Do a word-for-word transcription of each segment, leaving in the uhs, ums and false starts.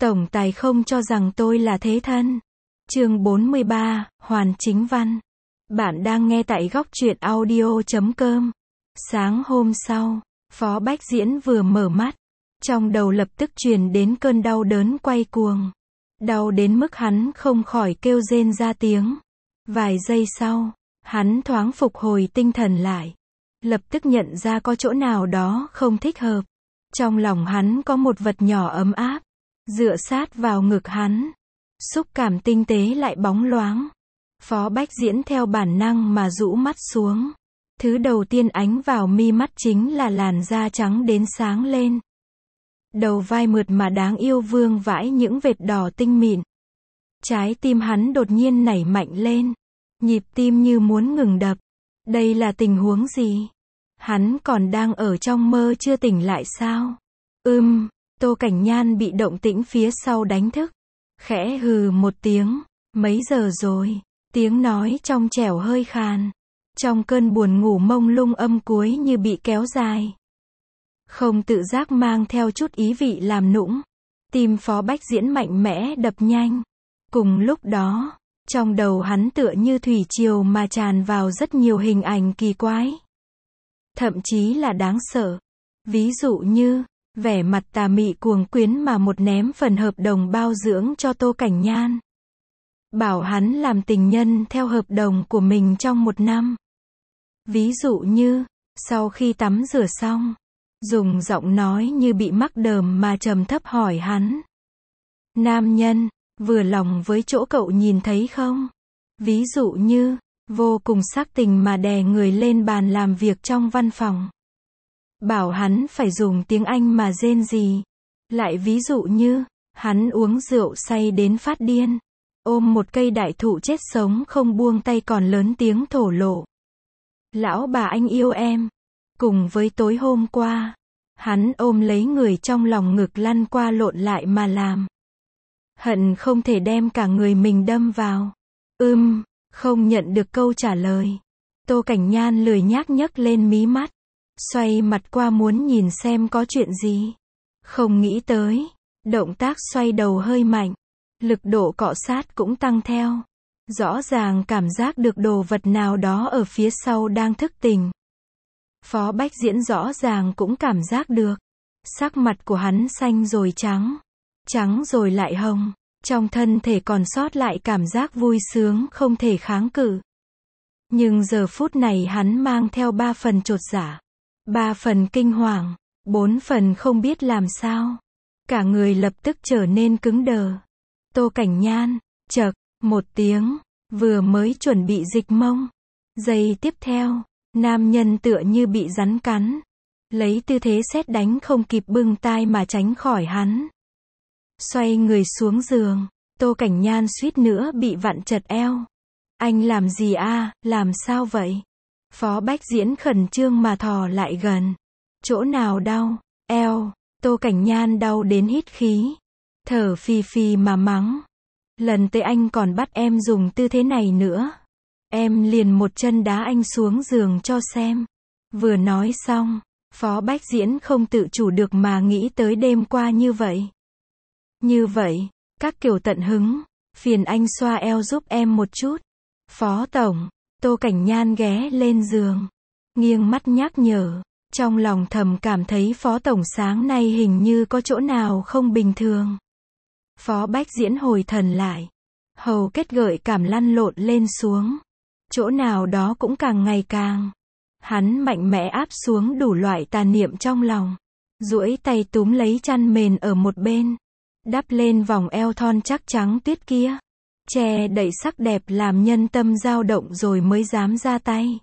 Tổng tài không cho rằng tôi là thế thân. Chương bốn mươi ba, Hoàn Chính Văn. Bạn đang nghe tại góc truyện audio chấm com. Sáng hôm sau, Phó Bách Diễn vừa mở mắt, trong đầu lập tức truyền đến cơn đau đớn quay cuồng. Đau đến mức hắn không khỏi kêu rên ra tiếng. Vài giây sau, hắn thoáng phục hồi tinh thần lại. Lập tức nhận ra có chỗ nào đó không thích hợp. Trong lòng hắn có một vật nhỏ ấm áp, dựa sát vào ngực hắn. Xúc cảm tinh tế lại bóng loáng. Phó Bách Diễn theo bản năng mà rũ mắt xuống. Thứ đầu tiên ánh vào mi mắt chính là làn da trắng đến sáng lên. Đầu vai mượt mà đáng yêu vương vãi những vệt đỏ tinh mịn. Trái tim hắn đột nhiên nảy mạnh lên. Nhịp tim như muốn ngừng đập. Đây là tình huống gì? Hắn còn đang ở trong mơ chưa tỉnh lại sao? Ưm, Tô Cảnh Nhan bị động tĩnh phía sau đánh thức. Khẽ hừ một tiếng. Mấy giờ rồi? Tiếng nói trong trẻo hơi khàn. Trong cơn buồn ngủ mông lung âm cuối như bị kéo dài. Không tự giác mang theo chút ý vị làm nũng. Tim Phó Bách Diễn mạnh mẽ đập nhanh. Cùng lúc đó, trong đầu hắn tựa như thủy triều mà tràn vào rất nhiều hình ảnh kỳ quái. Thậm chí là đáng sợ. Ví dụ như, vẻ mặt tà mị cuồng quyến mà một ném phần hợp đồng bao dưỡng cho Tô Cảnh Nhan. Bảo hắn làm tình nhân theo hợp đồng của mình trong một năm. Ví dụ như, sau khi tắm rửa xong, dùng giọng nói như bị mắc đờm mà trầm thấp hỏi hắn. Nam nhân, vừa lòng với chỗ cậu nhìn thấy không? Ví dụ như, vô cùng sắc tình mà đè người lên bàn làm việc trong văn phòng. Bảo hắn phải dùng tiếng Anh mà rên rỉ. Lại ví dụ như, hắn uống rượu say đến phát điên. Ôm một cây đại thụ chết sống không buông tay còn lớn tiếng thổ lộ. Lão bà anh yêu em. Cùng với tối hôm qua, hắn ôm lấy người trong lòng ngực lăn qua lộn lại mà làm. Hận không thể đem cả người mình đâm vào. Ưm, không nhận được câu trả lời. Tô Cảnh Nhan lười nhác nhấc lên mí mắt. Xoay mặt qua muốn nhìn xem có chuyện gì. Không nghĩ tới. Động tác xoay đầu hơi mạnh. Lực độ cọ sát cũng tăng theo. Rõ ràng cảm giác được đồ vật nào đó ở phía sau đang thức tỉnh. Phó Bách Diễn rõ ràng cũng cảm giác được. Sắc mặt của hắn xanh rồi trắng. Trắng rồi lại hồng. Trong thân thể còn sót lại cảm giác vui sướng không thể kháng cự. Nhưng giờ phút này hắn mang theo ba phần chột dạ. Ba phần kinh hoàng. Bốn phần không biết làm sao. Cả người lập tức trở nên cứng đờ. Tô Cảnh Nhan, chậc, một tiếng, vừa mới chuẩn bị dịch mông. Giây tiếp theo, nam nhân tựa như bị rắn cắn. Lấy tư thế sét đánh không kịp bưng tai mà tránh khỏi hắn. Xoay người xuống giường, Tô Cảnh Nhan suýt nữa bị vặn chật eo. Anh làm gì a, làm sao vậy? Phó Bách Diễn khẩn trương mà thò lại gần. Chỗ nào đau? Eo. Tô Cảnh Nhan đau đến hít khí. Thở phì phì mà mắng. Lần tới anh còn bắt em dùng tư thế này nữa. Em liền một chân đá anh xuống giường cho xem. Vừa nói xong, Phó Bách Diễn không tự chủ được mà nghĩ tới đêm qua như vậy. Như vậy, các kiểu tận hứng, phiền anh xoa eo giúp em một chút. Phó Tổng, Tô Cảnh Nhan ghé lên giường. Nghiêng mắt nhắc nhở. Trong lòng thầm cảm thấy Phó Tổng sáng nay hình như có chỗ nào không bình thường. Phó Bách Diễn hồi thần lại. Hầu kết gợi cảm lăn lộn lên xuống. Chỗ nào đó cũng càng ngày càng. Hắn mạnh mẽ áp xuống đủ loại tà niệm trong lòng. Duỗi tay túm lấy chăn mền ở một bên. Đắp lên vòng eo thon chắc trắng tuyết kia. Che đậy sắc đẹp làm nhân tâm dao động rồi mới dám ra tay.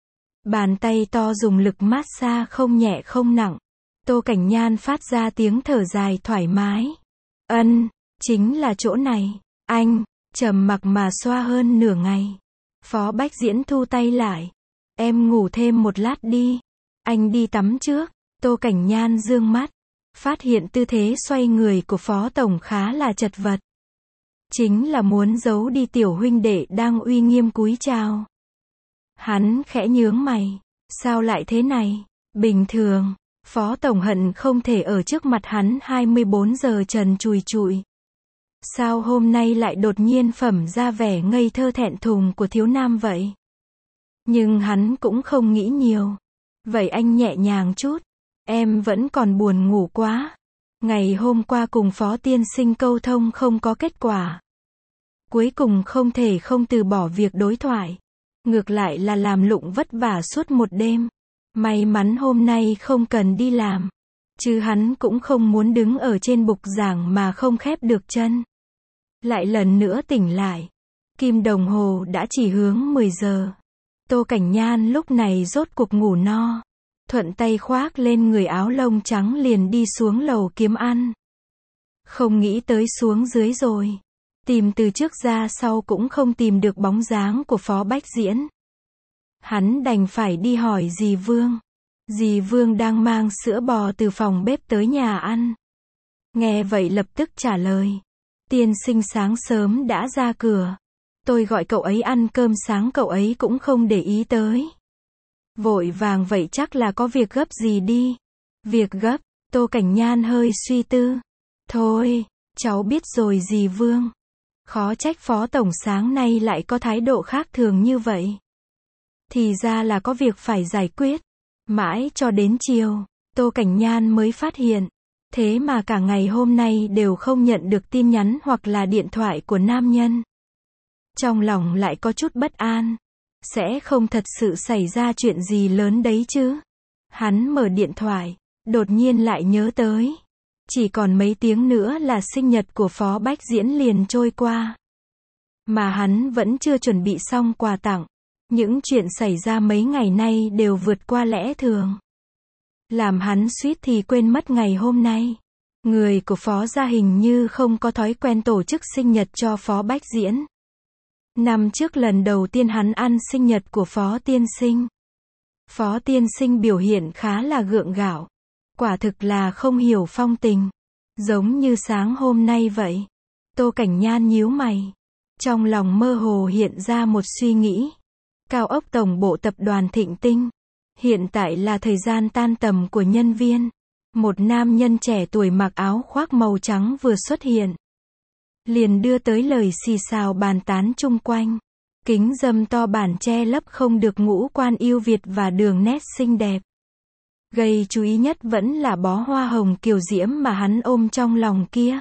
Bàn tay to dùng lực mát xa không nhẹ không nặng. Tô Cảnh Nhan phát ra tiếng thở dài thoải mái. Ân, chính là chỗ này. Anh, trầm mặc mà xoa hơn nửa ngày. Phó Bách Diễn thu tay lại. Em ngủ thêm một lát đi. Anh đi tắm trước. Tô Cảnh Nhan dương mắt. Phát hiện tư thế xoay người của Phó Tổng khá là chật vật. Chính là muốn giấu đi tiểu huynh đệ đang uy nghiêm cúi chào. Hắn khẽ nhướng mày. Sao lại thế này? Bình thường, Phó Tổng hận không thể ở trước mặt hắn hai mươi bốn giờ trần trùi trụi. Sao hôm nay lại đột nhiên phẩm ra vẻ ngây thơ thẹn thùng của thiếu nam vậy? Nhưng hắn cũng không nghĩ nhiều. Vậy anh nhẹ nhàng chút. Em vẫn còn buồn ngủ quá. Ngày hôm qua cùng Phó tiên sinh câu thông không có kết quả. Cuối cùng không thể không từ bỏ việc đối thoại. Ngược lại là làm lụng vất vả suốt một đêm. May mắn hôm nay không cần đi làm. Chứ hắn cũng không muốn đứng ở trên bục giảng mà không khép được chân. Lại lần nữa tỉnh lại. Kim đồng hồ đã chỉ hướng mười giờ. Tô Cảnh Nhan lúc này rốt cuộc ngủ no. Thuận tay khoác lên người áo lông trắng liền đi xuống lầu kiếm ăn. Không nghĩ tới xuống dưới rồi. Tìm từ trước ra sau cũng không tìm được bóng dáng của Phó Bách Diễn. Hắn đành phải đi hỏi dì Vương. Dì Vương đang mang sữa bò từ phòng bếp tới nhà ăn. Nghe vậy lập tức trả lời. Tiên sinh sáng sớm đã ra cửa. Tôi gọi cậu ấy ăn cơm sáng cậu ấy cũng không để ý tới. Vội vàng vậy chắc là có việc gấp gì đi. Việc gấp, Tô Cảnh Nhan hơi suy tư. Thôi, cháu biết rồi dì Vương. Khó trách Phó Tổng sáng nay lại có thái độ khác thường như vậy. Thì ra là có việc phải giải quyết. Mãi cho đến chiều, Tô Cảnh Nhan mới phát hiện. Thế mà cả ngày hôm nay đều không nhận được tin nhắn hoặc là điện thoại của nam nhân. Trong lòng lại có chút bất an. Sẽ không thật sự xảy ra chuyện gì lớn đấy chứ. Hắn mở điện thoại, đột nhiên lại nhớ tới. Chỉ còn mấy tiếng nữa là sinh nhật của Phó Bách Diễn liền trôi qua. Mà hắn vẫn chưa chuẩn bị xong quà tặng. Những chuyện xảy ra mấy ngày nay đều vượt qua lẽ thường. Làm hắn suýt thì quên mất ngày hôm nay. Người của Phó gia hình như không có thói quen tổ chức sinh nhật cho Phó Bách Diễn. Năm trước lần đầu tiên hắn ăn sinh nhật của Phó tiên sinh. Phó tiên sinh biểu hiện khá là gượng gạo. Quả thực là không hiểu phong tình. Giống như sáng hôm nay vậy. Tô Cảnh Nhan nhíu mày. Trong lòng mơ hồ hiện ra một suy nghĩ. Cao ốc tổng bộ tập đoàn Thịnh Tinh. Hiện tại là thời gian tan tầm của nhân viên. Một nam nhân trẻ tuổi mặc áo khoác màu trắng vừa xuất hiện. Liền đưa tới lời xì xào bàn tán chung quanh. Kính râm to bản che lấp không được ngũ quan yêu Việt và đường nét xinh đẹp. Gây chú ý nhất vẫn là bó hoa hồng kiều diễm mà hắn ôm trong lòng kia.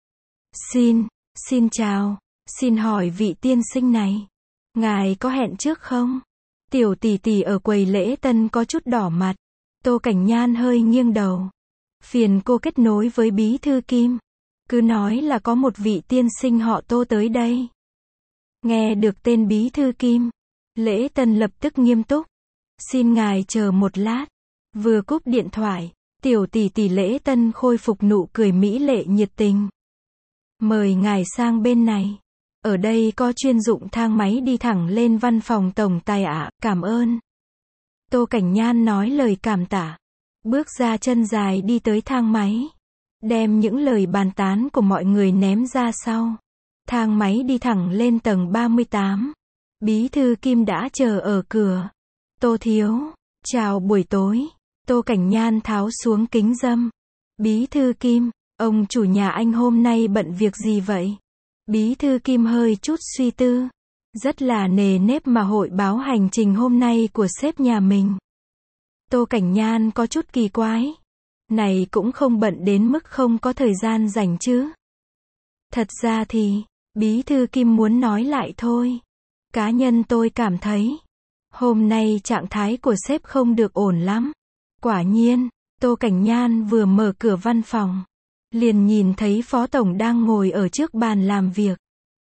Xin, xin chào, xin hỏi vị tiên sinh này. Ngài có hẹn trước không? Tiểu tỷ tỷ ở quầy lễ tân có chút đỏ mặt. Tô Cảnh Nhan hơi nghiêng đầu. Phiền cô kết nối với bí thư Kim. Cứ nói là có một vị tiên sinh họ Tô tới đây. Nghe được tên bí thư Kim. Lễ tân lập tức nghiêm túc. Xin ngài chờ một lát. Vừa cúp điện thoại. Tiểu tỷ tỷ lễ tân khôi phục nụ cười mỹ lệ nhiệt tình. Mời ngài sang bên này. Ở đây có chuyên dụng thang máy đi thẳng lên văn phòng tổng tài ạ, cảm ơn. Tô Cảnh Nhan nói lời cảm tạ. Bước ra chân dài đi tới thang máy. Đem những lời bàn tán của mọi người ném ra sau. Thang máy đi thẳng lên tầng ba mươi tám. Bí thư Kim đã chờ ở cửa. Tô thiếu, chào buổi tối. Tô Cảnh Nhan tháo xuống kính râm. Bí thư Kim, ông chủ nhà anh hôm nay bận việc gì vậy? Bí thư Kim hơi chút suy tư. Rất là nề nếp mà hội báo hành trình hôm nay của sếp nhà mình. Tô Cảnh Nhan có chút kỳ quái. Này cũng không bận đến mức không có thời gian rảnh chứ. Thật ra thì, bí thư Kim muốn nói lại thôi. Cá nhân tôi cảm thấy, hôm nay trạng thái của sếp không được ổn lắm. Quả nhiên, Tô Cảnh Nhan vừa mở cửa văn phòng. Liền nhìn thấy phó tổng đang ngồi ở trước bàn làm việc.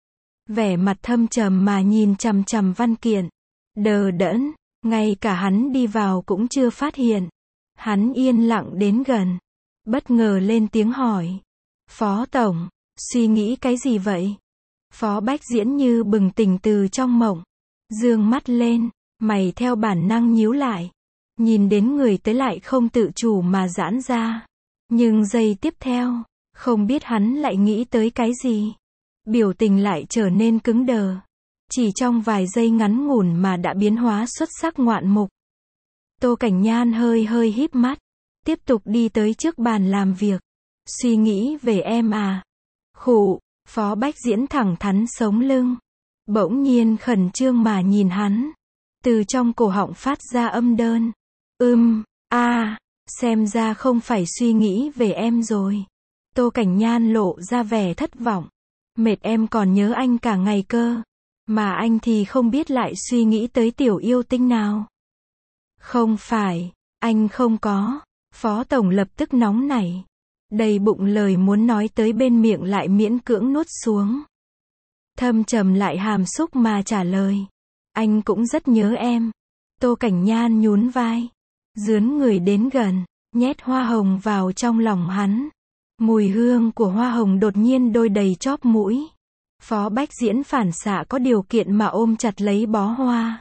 Vẻ mặt thâm trầm mà nhìn chằm chằm văn kiện. Đờ đẫn, ngay cả hắn đi vào cũng chưa phát hiện. Hắn yên lặng đến gần. Bất ngờ lên tiếng hỏi. Phó tổng, suy nghĩ cái gì vậy? Phó Bách Diễn như bừng tỉnh từ trong mộng. Dương mắt lên, mày theo bản năng nhíu lại. Nhìn đến người tới lại không tự chủ mà giãn ra. Nhưng giây tiếp theo, không biết hắn lại nghĩ tới cái gì. Biểu tình lại trở nên cứng đờ. Chỉ trong vài giây ngắn ngủn mà đã biến hóa xuất sắc ngoạn mục. Tô Cảnh Nhan hơi hơi híp mắt. Tiếp tục đi tới trước bàn làm việc. Suy nghĩ về em à. Khụ, Phó Bách Diễn thẳng thắn sống lưng. Bỗng nhiên khẩn trương mà nhìn hắn. Từ trong cổ họng phát ra âm đơn. Ưm, a, xem ra không phải suy nghĩ về em rồi. Tô Cảnh Nhan lộ ra vẻ thất vọng. Mệt em còn nhớ anh cả ngày cơ. Mà anh thì không biết lại suy nghĩ tới tiểu yêu tinh nào. Không phải, anh không có. Phó Tổng lập tức nóng nảy. Đầy bụng lời muốn nói tới bên miệng lại miễn cưỡng nuốt xuống. Thâm trầm lại hàm xúc mà trả lời. Anh cũng rất nhớ em. Tô Cảnh Nhan nhún vai. Dướn người đến gần, nhét hoa hồng vào trong lòng hắn. Mùi hương của hoa hồng đột nhiên đôi đầy chóp mũi. Phó Bách Diễn phản xạ có điều kiện mà ôm chặt lấy bó hoa.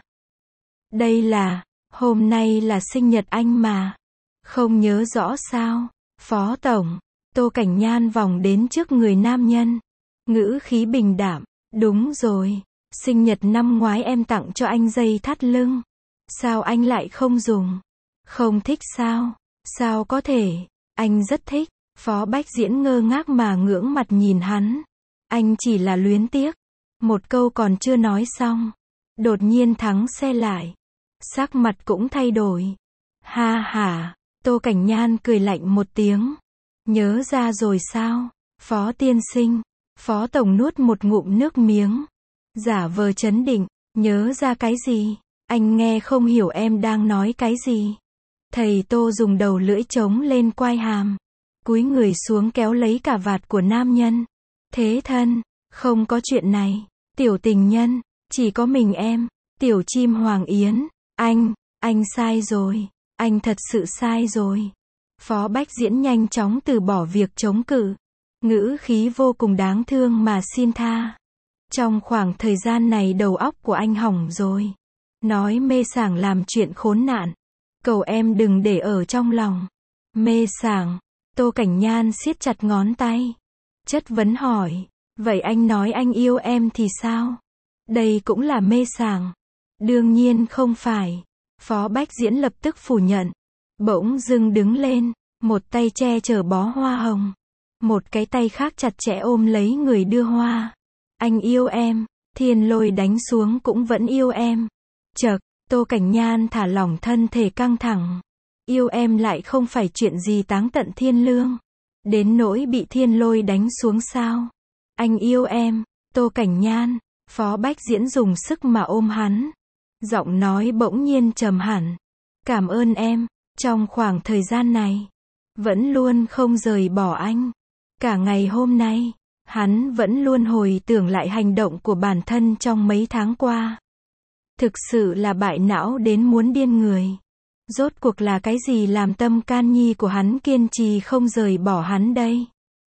Đây là, hôm nay là sinh nhật anh mà. Không nhớ rõ sao, Phó Tổng. Tô Cảnh Nhan vòng đến trước người nam nhân. Ngữ khí bình đạm. Đúng rồi, sinh nhật năm ngoái em tặng cho anh dây thắt lưng. Sao anh lại không dùng? Không thích sao? Sao có thể? Anh rất thích. Phó Bách Diễn ngơ ngác mà ngưỡng mặt nhìn hắn. Anh chỉ là luyến tiếc. Một câu còn chưa nói xong. Đột nhiên thắng xe lại. Sắc mặt cũng thay đổi. Ha ha, Tô Cảnh Nhan cười lạnh một tiếng. Nhớ ra rồi sao? Phó tiên sinh. Phó Tổng nuốt một ngụm nước miếng. Giả vờ trấn định. Nhớ ra cái gì? Anh nghe không hiểu em đang nói cái gì. Thầy Tô dùng đầu lưỡi trống lên quai hàm. Cúi người xuống kéo lấy cà vạt của nam nhân. Thế thân, không có chuyện này. Tiểu tình nhân, chỉ có mình em. Tiểu chim Hoàng Yến. Anh, anh sai rồi. Anh thật sự sai rồi. Phó Bách Diễn nhanh chóng từ bỏ việc chống cự. Ngữ khí vô cùng đáng thương mà xin tha. Trong khoảng thời gian này đầu óc của anh hỏng rồi. Nói mê sảng làm chuyện khốn nạn. Cầu em đừng để ở trong lòng. Mê sảng. Tô Cảnh Nhan siết chặt ngón tay. Chất vấn hỏi. Vậy anh nói anh yêu em thì sao? Đây cũng là mê sảng. Đương nhiên không phải. Phó Bách Diễn lập tức phủ nhận. Bỗng dưng đứng lên. Một tay che chở bó hoa hồng. Một cái tay khác chặt chẽ ôm lấy người đưa hoa. Anh yêu em. Thiên Lôi đánh xuống cũng vẫn yêu em. Chợt, Tô Cảnh Nhan thả lỏng thân thể căng thẳng. Yêu em lại không phải chuyện gì táng tận thiên lương. Đến nỗi bị Thiên Lôi đánh xuống sao? Anh yêu em. Tô Cảnh Nhan. Phó Bách Diễn dùng sức mà ôm hắn. Giọng nói bỗng nhiên trầm hẳn. Cảm ơn em. Trong khoảng thời gian này. Vẫn luôn không rời bỏ anh. Cả ngày hôm nay. Hắn vẫn luôn hồi tưởng lại hành động của bản thân trong mấy tháng qua. Thực sự là bại não đến muốn điên người. Rốt cuộc là cái gì làm tâm can nhi của hắn kiên trì không rời bỏ hắn đây?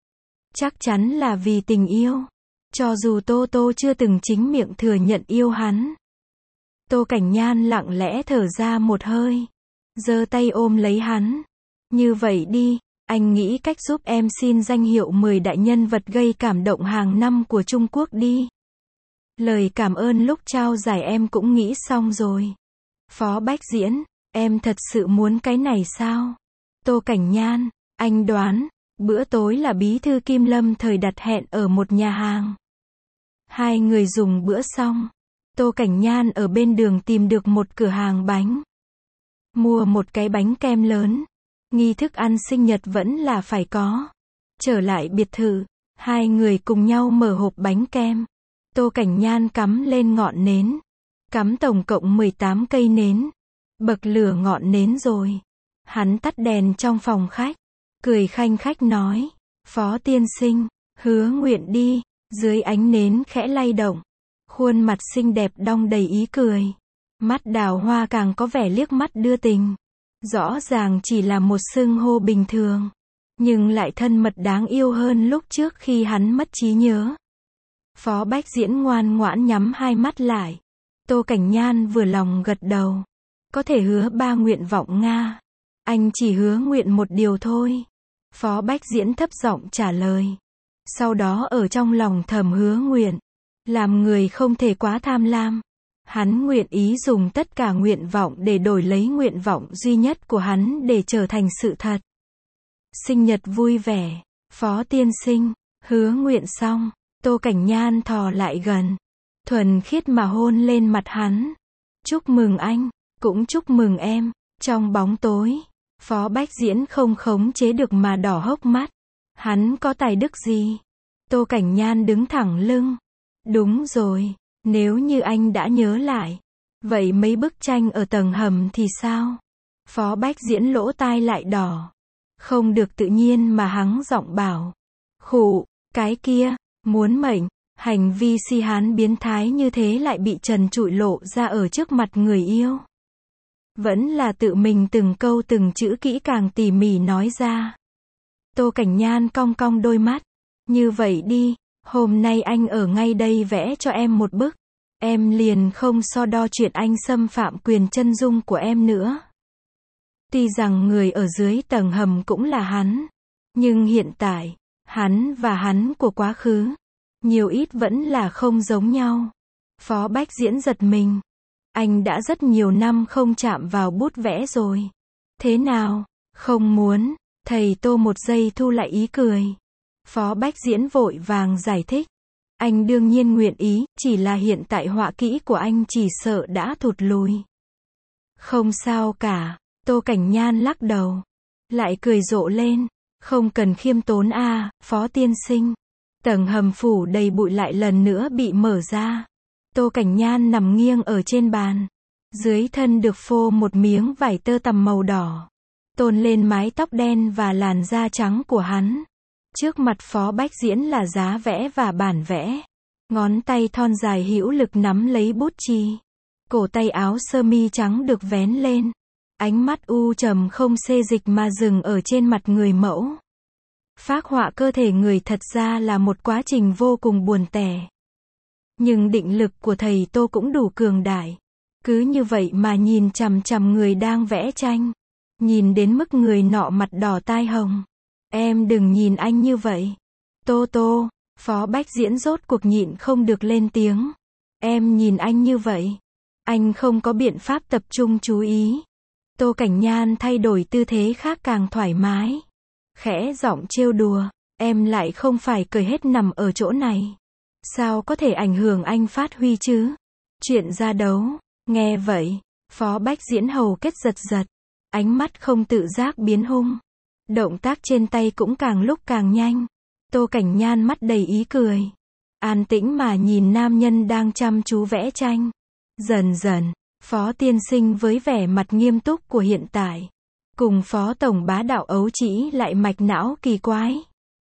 Chắc chắn là vì tình yêu. Cho dù Tô Tô chưa từng chính miệng thừa nhận yêu hắn. Tô Cảnh Nhan lặng lẽ thở ra một hơi. Giơ tay ôm lấy hắn. Như vậy đi, anh nghĩ cách giúp em xin danh hiệu mười đại nhân vật gây cảm động hàng năm của Trung Quốc đi. Lời cảm ơn lúc trao giải em cũng nghĩ xong rồi. Phó Bách Diễn, em thật sự muốn cái này sao? Tô Cảnh Nhan, anh đoán, bữa tối là bí thư Kim Lâm thời đặt hẹn ở một nhà hàng. Hai người dùng bữa xong. Tô Cảnh Nhan ở bên đường tìm được một cửa hàng bánh. Mua một cái bánh kem lớn. Nghi thức ăn sinh nhật vẫn là phải có. Trở lại biệt thự, hai người cùng nhau mở hộp bánh kem. Tô Cảnh Nhan cắm lên ngọn nến. Cắm tổng cộng mười tám cây nến. Bậc lửa ngọn nến rồi. Hắn tắt đèn trong phòng khách. Cười khanh khách nói. Phó tiên sinh, hứa nguyện đi. Dưới ánh nến khẽ lay động. Khuôn mặt xinh đẹp đong đầy ý cười. Mắt đào hoa càng có vẻ liếc mắt đưa tình. Rõ ràng chỉ là một xưng hô bình thường. Nhưng lại thân mật đáng yêu hơn lúc trước khi hắn mất trí nhớ. Phó Bách Diễn ngoan ngoãn nhắm hai mắt lại. Tô Cảnh Nhan vừa lòng gật đầu. Có thể hứa ba nguyện vọng Nga. Anh chỉ hứa nguyện một điều thôi. Phó Bách Diễn thấp giọng trả lời. Sau đó ở trong lòng thầm hứa nguyện. Làm người không thể quá tham lam. Hắn nguyện ý dùng tất cả nguyện vọng để đổi lấy nguyện vọng duy nhất của hắn để trở thành sự thật. Sinh nhật vui vẻ. Phó tiên sinh, hứa nguyện xong. Tô Cảnh Nhan thò lại gần, thuần khiết mà hôn lên mặt hắn. Chúc mừng anh, cũng chúc mừng em. Trong bóng tối, Phó Bách Diễn không khống chế được mà đỏ hốc mắt. Hắn có tài đức gì? Tô Cảnh Nhan đứng thẳng lưng. Đúng rồi, nếu như anh đã nhớ lại, vậy mấy bức tranh ở tầng hầm thì sao? Phó Bách Diễn lỗ tai lại đỏ. Không được tự nhiên mà hắng giọng bảo. Khụ, cái kia, muốn mệnh, hành vi si hán biến thái như thế lại bị trần trụi lộ ra ở trước mặt người yêu. Vẫn là tự mình từng câu từng chữ kỹ càng tỉ mỉ nói ra. Tô Cảnh Nhan cong cong đôi mắt. Như vậy đi, hôm nay anh ở ngay đây vẽ cho em một bức. Em liền không so đo chuyện anh xâm phạm quyền chân dung của em nữa. Tuy rằng người ở dưới tầng hầm cũng là hắn, nhưng hiện tại, hắn và hắn của quá khứ, nhiều ít vẫn là không giống nhau. Phó Bách Diễn giật mình. Anh đã rất nhiều năm không chạm vào bút vẽ rồi. Thế nào? Không muốn. Thầy Tô một giây thu lại ý cười. Phó Bách Diễn vội vàng giải thích. Anh đương nhiên nguyện ý, chỉ là hiện tại họa kỹ của anh chỉ sợ đã thụt lùi. Không sao cả. Tô Cảnh Nhan lắc đầu. Lại cười rộ lên. Không cần khiêm tốn a, Phó tiên sinh. Tầng hầm phủ đầy bụi lại lần nữa bị mở ra. Tô Cảnh Nhan nằm nghiêng ở trên bàn. Dưới thân được phô một miếng vải tơ tằm màu đỏ. Tôn lên mái tóc đen và làn da trắng của hắn. Trước mặt Phó Bách Diễn là giá vẽ và bản vẽ. Ngón tay thon dài hữu lực nắm lấy bút chì. Cổ tay áo sơ mi trắng được vén lên. Ánh mắt u trầm không xê dịch mà dừng ở trên mặt người mẫu. Phác họa cơ thể người thật ra là một quá trình vô cùng buồn tẻ. Nhưng định lực của thầy Tô cũng đủ cường đại. Cứ như vậy mà nhìn chằm chằm người đang vẽ tranh. Nhìn đến mức người nọ mặt đỏ tai hồng. Em đừng nhìn anh như vậy. Tô Tô, Phó Bách Diễn rốt cuộc nhịn không được lên tiếng. Em nhìn anh như vậy. Anh không có biện pháp tập trung chú ý. Tô Cảnh Nhan thay đổi tư thế khác càng thoải mái. Khẽ giọng trêu đùa. Em lại không phải cười hết nằm ở chỗ này. Sao có thể ảnh hưởng anh phát huy chứ? Chuyện ra đấu. Nghe vậy, Phó Bách Diễn hầu kết giật giật. Ánh mắt không tự giác biến hung. Động tác trên tay cũng càng lúc càng nhanh. Tô Cảnh Nhan mắt đầy ý cười. An tĩnh mà nhìn nam nhân đang chăm chú vẽ tranh. Dần dần, Phó tiên sinh với vẻ mặt nghiêm túc của hiện tại. Cùng Phó tổng bá đạo ấu trĩ lại mạch não kỳ quái.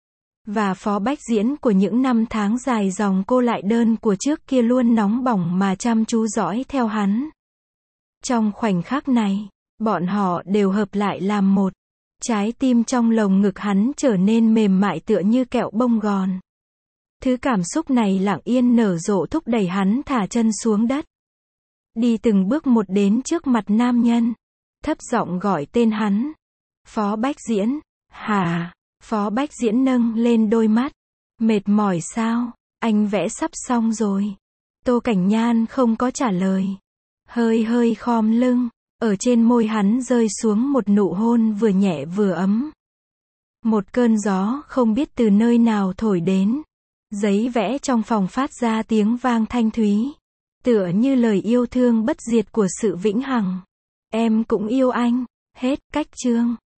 Và Phó Bách Diễn của những năm tháng dài dòng cô lại đơn của trước kia luôn nóng bỏng mà chăm chú dõi theo hắn. Trong khoảnh khắc này, bọn họ đều hợp lại làm một. Trái tim trong lồng ngực hắn trở nên mềm mại tựa như kẹo bông gòn. Thứ cảm xúc này lặng yên nở rộ thúc đẩy hắn thả chân xuống đất. Đi từng bước một đến trước mặt nam nhân. Thấp giọng gọi tên hắn. Phó Bách Diễn. Hả? Phó Bách Diễn nâng lên đôi mắt. Mệt mỏi sao? Anh vẽ sắp xong rồi. Tô Cảnh Nhan không có trả lời. Hơi hơi khom lưng. Ở trên môi hắn rơi xuống một nụ hôn vừa nhẹ vừa ấm. Một cơn gió không biết từ nơi nào thổi đến. Giấy vẽ trong phòng phát ra tiếng vang thanh thúy. Tựa như lời yêu thương bất diệt của sự vĩnh hằng. Em cũng yêu anh. Hết cách chương.